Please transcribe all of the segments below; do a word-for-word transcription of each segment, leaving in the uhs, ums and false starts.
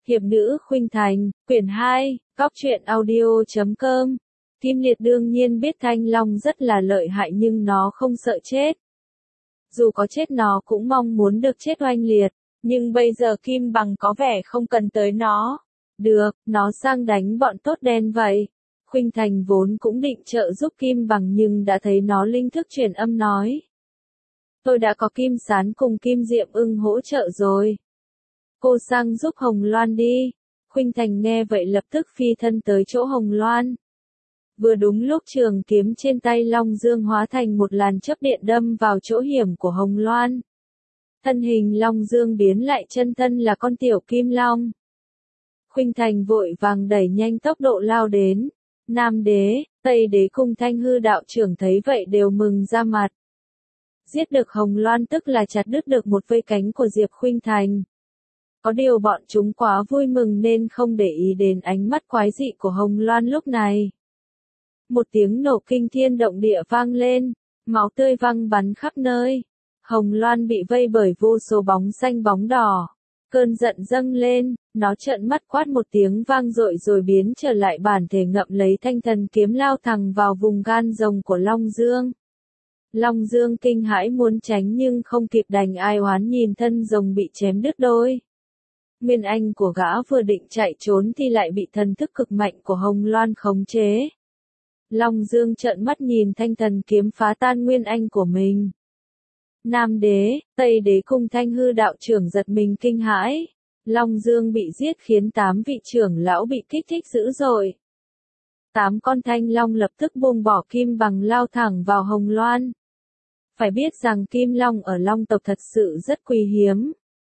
Hiệp nữ Khuynh Thành, quyển hai, góc truyện audio chấm com. Kim Liệt đương nhiên biết Thanh Long rất là lợi hại nhưng nó không sợ chết. Dù có chết nó cũng mong muốn được chết oanh liệt, nhưng bây giờ Kim Bằng có vẻ không cần tới nó. Được, nó sang đánh bọn tốt đen vậy. Khuynh Thành vốn cũng định trợ giúp Kim Bằng nhưng đã thấy nó linh thức truyền âm nói. Tôi đã có Kim Sán cùng Kim Diệm Ưng hỗ trợ rồi. Cô sang giúp Hồng Loan đi. Khuynh Thành nghe vậy lập tức phi thân tới chỗ Hồng Loan. Vừa đúng lúc trường kiếm trên tay Long Dương hóa thành một làn chớp điện đâm vào chỗ hiểm của Hồng Loan. Thân hình Long Dương biến lại chân thân là con tiểu Kim Long. Khuynh Thành vội vàng đẩy nhanh tốc độ lao đến. Nam Đế, Tây Đế cùng Thanh Hư đạo trưởng thấy vậy đều mừng ra mặt. Giết được Hồng Loan tức là chặt đứt được một vây cánh của Diệp Khuynh Thành. Có điều bọn chúng quá vui mừng nên không để ý đến ánh mắt quái dị của Hồng Loan lúc này. Một tiếng nổ kinh thiên động địa vang lên, máu tươi văng bắn khắp nơi. Hồng Loan bị vây bởi vô số bóng xanh bóng đỏ. Cơn giận dâng lên, nó trợn mắt quát một tiếng vang dội rồi biến trở lại bản thể ngậm lấy thanh thần kiếm lao thẳng vào vùng gan rồng của Long Dương. Long Dương kinh hãi muốn tránh nhưng không kịp đành ai oán nhìn thân rồng bị chém đứt đôi. Nguyên anh của gã vừa định chạy trốn thì lại bị thần thức cực mạnh của Hồng Loan khống chế. Long Dương trợn mắt nhìn thanh thần kiếm phá tan nguyên anh của mình. Nam Đế, Tây Đế cùng Thanh Hư đạo trưởng giật mình kinh hãi. Long Dương bị giết khiến tám vị trưởng lão bị kích thích dữ dội. Tám con thanh long lập tức buông bỏ Kim Bằng lao thẳng vào Hồng Loan. Phải biết rằng Kim Long ở Long tộc thật sự rất quý hiếm.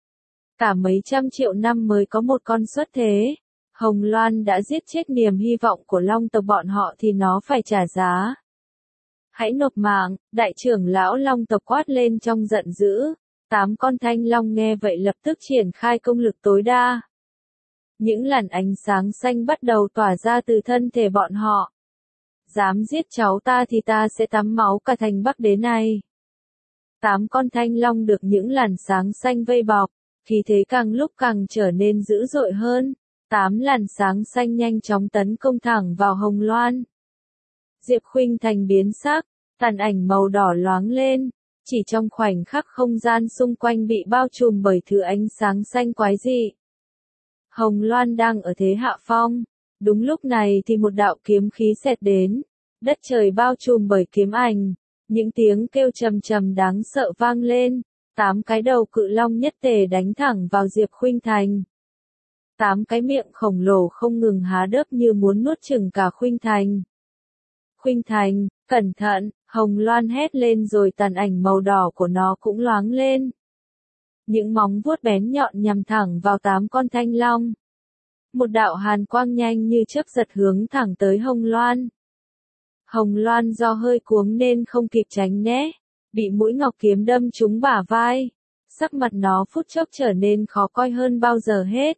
Cả mấy trăm triệu năm mới có một con xuất thế. Hồng Loan đã giết chết niềm hy vọng của Long tộc bọn họ thì nó phải trả giá. Hãy nộp mạng, đại trưởng lão Long tộc quát lên trong giận dữ. Tám con thanh long nghe vậy lập tức triển khai công lực tối đa. Những làn ánh sáng xanh bắt đầu tỏa ra từ thân thể bọn họ. Dám giết cháu ta thì ta sẽ tắm máu cả thành Bắc Đế này. Tám con thanh long được những làn sáng xanh vây bọc, khí thế càng lúc càng trở nên dữ dội hơn. Tám làn sáng xanh nhanh chóng tấn công thẳng vào Hồng Loan. Diệp Khuynh Thành biến sắc, tàn ảnh màu đỏ loáng lên, chỉ trong khoảnh khắc không gian xung quanh bị bao trùm bởi thứ ánh sáng xanh quái dị. Hồng Loan đang ở thế hạ phong, đúng lúc này thì một đạo kiếm khí xẹt đến, đất trời bao trùm bởi kiếm ảnh, những tiếng kêu trầm trầm đáng sợ vang lên, tám cái đầu cự long nhất tề đánh thẳng vào Diệp Khuynh Thành. Tám cái miệng khổng lồ không ngừng há đớp như muốn nuốt chửng cả Khuynh Thành. Khuynh Thành, cẩn thận, Hồng Loan hét lên rồi tàn ảnh màu đỏ của nó cũng loáng lên. Những móng vuốt bén nhọn nhằm thẳng vào tám con thanh long. Một đạo hàn quang nhanh như chớp giật hướng thẳng tới Hồng Loan. Hồng Loan do hơi cuống nên không kịp tránh né, bị mũi ngọc kiếm đâm trúng bả vai. Sắc mặt nó phút chốc trở nên khó coi hơn bao giờ hết.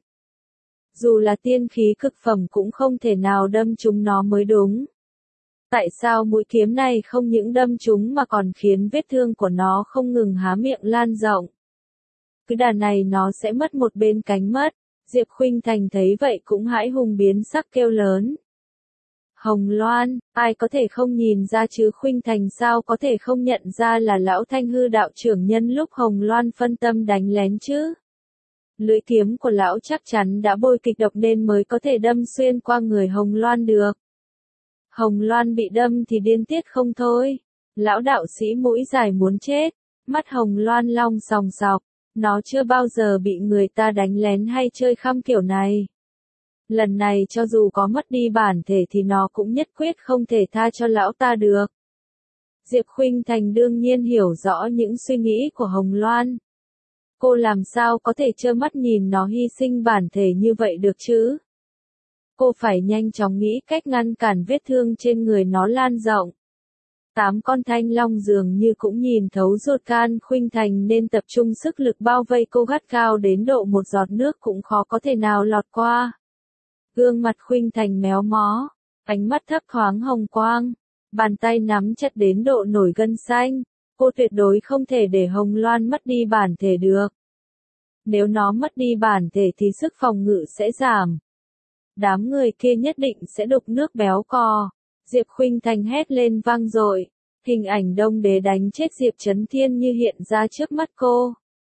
Dù là tiên khí cực phẩm cũng không thể nào đâm trúng nó mới đúng. Tại sao mũi kiếm này không những đâm trúng mà còn khiến vết thương của nó không ngừng há miệng lan rộng. Cứ đà này nó sẽ mất một bên cánh mất. Diệp Khuynh Thành thấy vậy cũng hãi hùng biến sắc kêu lớn. Hồng Loan, ai có thể không nhìn ra chứ? Khuynh Thành sao có thể không nhận ra là lão Thanh Hư đạo trưởng nhân lúc Hồng Loan phân tâm đánh lén chứ? Lưỡi kiếm của lão chắc chắn đã bôi kịch độc nên mới có thể đâm xuyên qua người Hồng Loan được. Hồng Loan bị đâm thì điên tiết không thôi. Lão đạo sĩ mũi dài muốn chết. Mắt Hồng Loan long sòng sọc. Nó chưa bao giờ bị người ta đánh lén hay chơi khăm kiểu này. Lần này cho dù có mất đi bản thể thì nó cũng nhất quyết không thể tha cho lão ta được. Diệp Khuynh Thành đương nhiên hiểu rõ những suy nghĩ của Hồng Loan. Cô làm sao có thể trơ mắt nhìn nó hy sinh bản thể như vậy được chứ? Cô phải nhanh chóng nghĩ cách ngăn cản vết thương trên người nó lan rộng. Tám con thanh long dường như cũng nhìn thấu ruột gan Khuynh Thành nên tập trung sức lực bao vây cô gắt gao đến độ một giọt nước cũng khó có thể nào lọt qua. Gương mặt Khuynh Thành méo mó, ánh mắt thấp thoáng hồng quang, bàn tay nắm chặt đến độ nổi gân xanh. Cô tuyệt đối không thể để Hồng Loan mất đi bản thể được. Nếu nó mất đi bản thể thì sức phòng ngự sẽ giảm. Đám người kia nhất định sẽ đục nước béo cò. Diệp Khuynh Thành hét lên vang dội. Hình ảnh Đông Đế đánh chết Diệp Chấn Thiên như hiện ra trước mắt cô.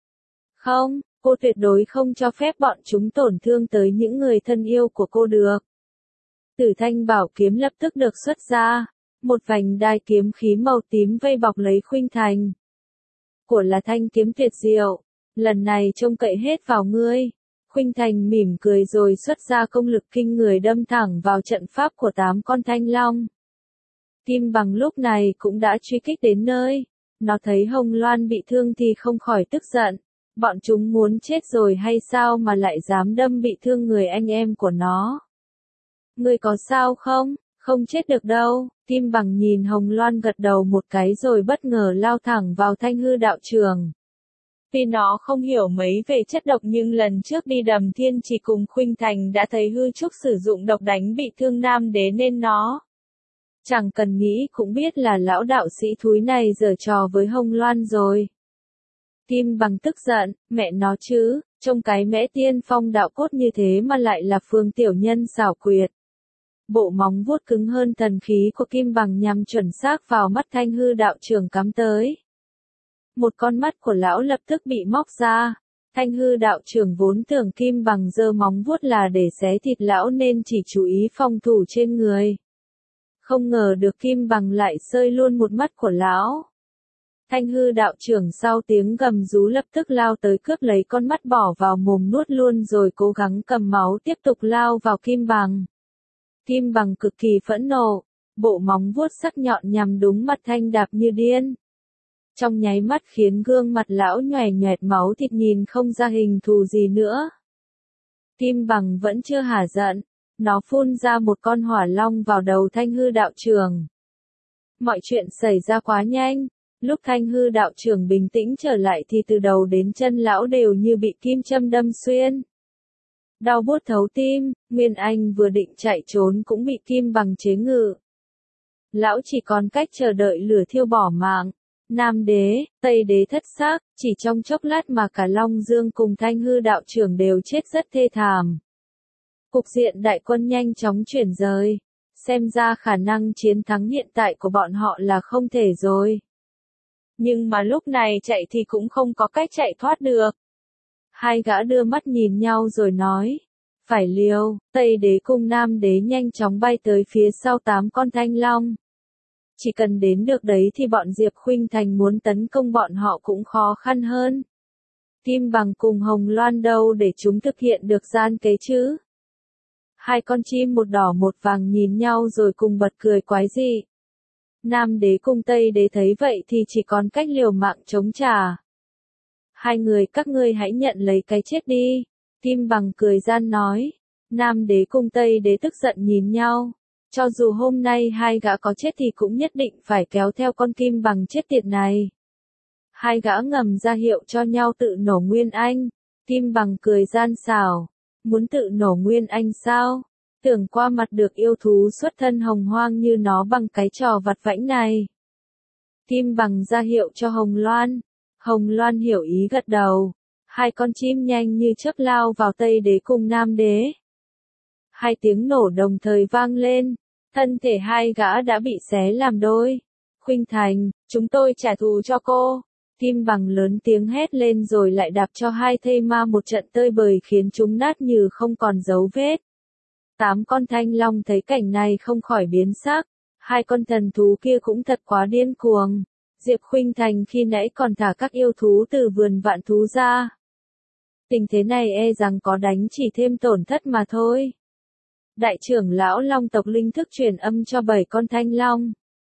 Không, cô tuyệt đối không cho phép bọn chúng tổn thương tới những người thân yêu của cô được. Tử Thanh Bảo kiếm lập tức được xuất ra. Một vành đai kiếm khí màu tím vây bọc lấy Khuynh Thành. Của là thanh kiếm tuyệt diệu. Lần này trông cậy hết vào ngươi. Khuynh Thành mỉm cười rồi xuất ra công lực kinh người đâm thẳng vào trận pháp của tám con thanh long. Kim Bằng lúc này cũng đã truy kích đến nơi. Nó thấy Hồng Loan bị thương thì không khỏi tức giận. Bọn chúng muốn chết rồi hay sao mà lại dám đâm bị thương người anh em của nó? Ngươi có sao không? Không chết được đâu. Kim Bằng nhìn Hồng Loan gật đầu một cái rồi bất ngờ lao thẳng vào Thanh Hư đạo trường. Vì nó không hiểu mấy về chất độc nhưng lần trước đi Đầm Thiên Trì cùng Khuynh Thành đã thấy hư trúc sử dụng độc đánh bị thương Nam Đế nên nó. Chẳng cần nghĩ cũng biết là lão đạo sĩ thúi này giở trò với Hồng Loan rồi. Kim Bằng tức giận, mẹ nó chứ, trông cái mẽ tiên phong đạo cốt như thế mà lại là Phương tiểu nhân xảo quyệt. Bộ móng vuốt cứng hơn thần khí của Kim Bằng nhằm chuẩn xác vào mắt Thanh Hư đạo trưởng cắm tới. Một con mắt của lão lập tức bị móc ra. Thanh Hư đạo trưởng vốn tưởng Kim Bằng giơ móng vuốt là để xé thịt lão nên chỉ chú ý phòng thủ trên người. Không ngờ được Kim Bằng lại xơi luôn một mắt của lão. Thanh Hư đạo trưởng sau tiếng gầm rú lập tức lao tới cướp lấy con mắt bỏ vào mồm nuốt luôn rồi cố gắng cầm máu tiếp tục lao vào Kim Bằng. Kim Bằng cực kỳ phẫn nộ, bộ móng vuốt sắc nhọn nhằm đúng mặt Thanh đạp như điên. Trong nháy mắt khiến gương mặt lão nhòe nhòe máu thịt nhìn không ra hình thù gì nữa. Kim Bằng vẫn chưa hả giận, nó phun ra một con hỏa long vào đầu Thanh Hư đạo trưởng. Mọi chuyện xảy ra quá nhanh, lúc Thanh Hư đạo trưởng bình tĩnh trở lại thì từ đầu đến chân lão đều như bị kim châm đâm xuyên. Đau buốt thấu tim, Nguyên Anh vừa định chạy trốn cũng bị Kim Bằng chế ngự. Lão chỉ còn cách chờ đợi lửa thiêu bỏ mạng. Nam Đế, Tây Đế thất xác, chỉ trong chốc lát mà cả Long Dương cùng Thanh Hư đạo trưởng đều chết rất thê thảm. Cục diện đại quân nhanh chóng chuyển rời, xem ra khả năng chiến thắng hiện tại của bọn họ là không thể rồi. Nhưng mà lúc này chạy thì cũng không có cách chạy thoát được. Hai gã đưa mắt nhìn nhau rồi nói, phải liều. Tây Đế cùng Nam Đế nhanh chóng bay tới phía sau tám con thanh long. Chỉ cần đến được đấy thì bọn Diệp Khuynh Thành muốn tấn công bọn họ cũng khó khăn hơn. Kim Bằng cùng Hồng Loan đâu để chúng thực hiện được gian kế chứ? Hai con chim một đỏ một vàng nhìn nhau rồi cùng bật cười quái dị. Nam Đế cùng Tây Đế thấy vậy thì chỉ còn cách liều mạng chống trả. Hai người các ngươi hãy nhận lấy cái chết đi. Kim Bằng cười gian nói. Nam Đế cùng Tây Đế tức giận nhìn nhau. Cho dù hôm nay hai gã có chết thì cũng nhất định phải kéo theo con Kim Bằng chết tiệt này. Hai gã ngầm ra hiệu cho nhau tự nổ Nguyên Anh. Kim Bằng cười gian xảo. Muốn tự nổ Nguyên Anh sao? Tưởng qua mặt được yêu thú xuất thân hồng hoang như nó bằng cái trò vặt vãnh này. Kim Bằng ra hiệu cho Hồng Loan. Hồng Loan hiểu ý gật đầu. Hai con chim nhanh như chớp lao vào Tây Đế cùng Nam Đế. Hai tiếng nổ đồng thời vang lên. Thân thể hai gã đã bị xé làm đôi. Khuynh Thành, chúng tôi trả thù cho cô. Kim Bằng lớn tiếng hét lên rồi lại đạp cho hai thây ma một trận tơi bời khiến chúng nát như không còn dấu vết. Tám con thanh long thấy cảnh này không khỏi biến sắc. Hai con thần thú kia cũng thật quá điên cuồng. Diệp Khuynh Thành khi nãy còn thả các yêu thú từ vườn vạn thú ra. Tình thế này e rằng có đánh chỉ thêm tổn thất mà thôi. Đại trưởng lão long tộc linh thức truyền âm cho bảy con thanh long.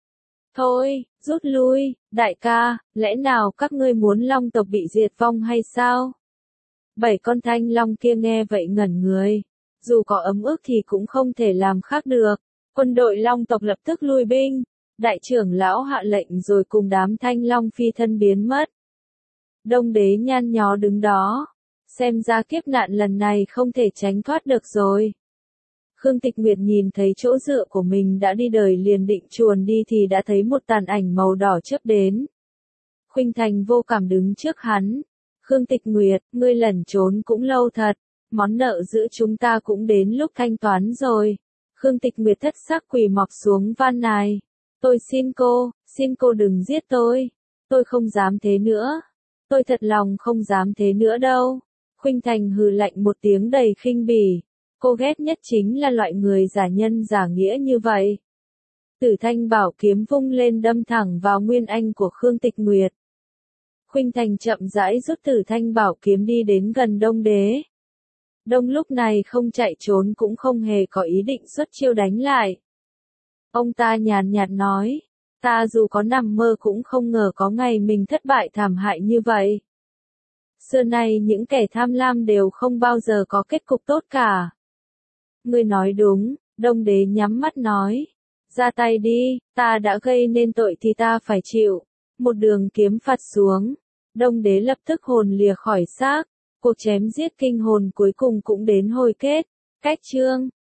Thôi, rút lui, đại ca, lẽ nào các ngươi muốn long tộc bị diệt vong hay sao? Bảy con thanh long kia nghe vậy ngẩn người. Dù có ấm ức thì cũng không thể làm khác được. Quân đội long tộc lập tức lui binh. Đại trưởng lão hạ lệnh rồi cùng đám thanh long phi thân biến mất. Đông Đế nhăn nhó đứng đó. Xem ra kiếp nạn lần này không thể tránh thoát được rồi. Khương Tịch Nguyệt nhìn thấy chỗ dựa của mình đã đi đời liền định chuồn đi thì đã thấy một tàn ảnh màu đỏ chớp đến. Khuynh Thành vô cảm đứng trước hắn. Khương Tịch Nguyệt, ngươi lẩn trốn cũng lâu thật, món nợ giữa chúng ta cũng đến lúc thanh toán rồi. Khương Tịch Nguyệt thất sắc quỳ mọp xuống van nài. Tôi xin cô, xin cô đừng giết tôi. Tôi không dám thế nữa. Tôi thật lòng không dám thế nữa đâu. Khuynh Thành hừ lạnh một tiếng đầy khinh bỉ. Cô ghét nhất chính là loại người giả nhân giả nghĩa như vậy. Tử Thanh bảo kiếm vung lên đâm thẳng vào nguyên anh của Khương Tịch Nguyệt. Khuynh Thành chậm rãi rút Tử Thanh bảo kiếm đi đến gần Đông Đế. Đông lúc này không chạy trốn cũng không hề có ý định xuất chiêu đánh lại. Ông ta nhàn nhạt nói, ta dù có nằm mơ cũng không ngờ có ngày mình thất bại thảm hại như vậy. Xưa nay những kẻ tham lam đều không bao giờ có kết cục tốt cả. Ngươi nói đúng, Đông Đế nhắm mắt nói. Ra tay đi, ta đã gây nên tội thì ta phải chịu. Một đường kiếm phạt xuống. Đông Đế lập tức hồn lìa khỏi xác. Cuộc chém giết kinh hồn cuối cùng cũng đến hồi kết. Cách chương